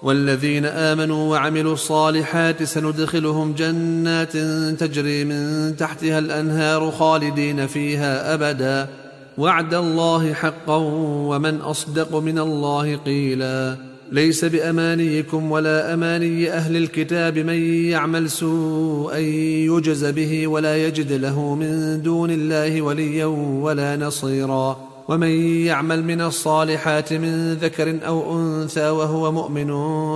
والذين آمنوا وعملوا الصالحات سندخلهم جنات تجري من تحتها الأنهار خالدين فيها أبدا وعد الله حقا ومن أصدق من الله قيلا ليس بأمانيكم ولا أماني أهل الكتاب من يعمل سوءا يجز به ولا يجد له من دون الله وليا ولا نصيرا ومن يعمل من الصالحات من ذكر أو أنثى وهو مؤمن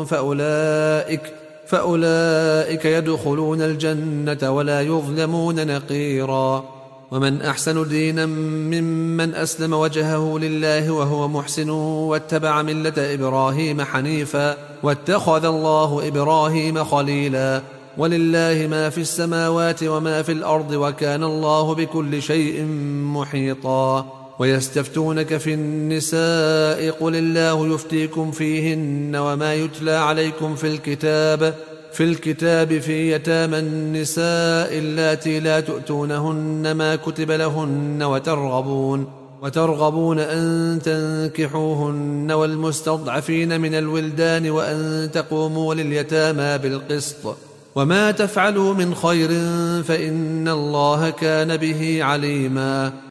فأولئك يدخلون الجنة ولا يظلمون نقيرا ومن أحسن دينا ممن أسلم وجهه لله وهو محسن واتبع ملة إبراهيم حنيفا واتخذ الله إبراهيم خليلا ولله ما في السماوات وما في الأرض وكان الله بكل شيء محيطا ويستفتونك في النساء قل الله يفتيكم فيهن وما يتلى عليكم في الكتاب في يتامى النساء اللاتي لا تؤتونهن ما كتب لهن وترغبون أن تنكحوهن والمستضعفين من الولدان وأن تقوموا لليتامى بالقسط وما تفعلوا من خير فإن الله كان به عليما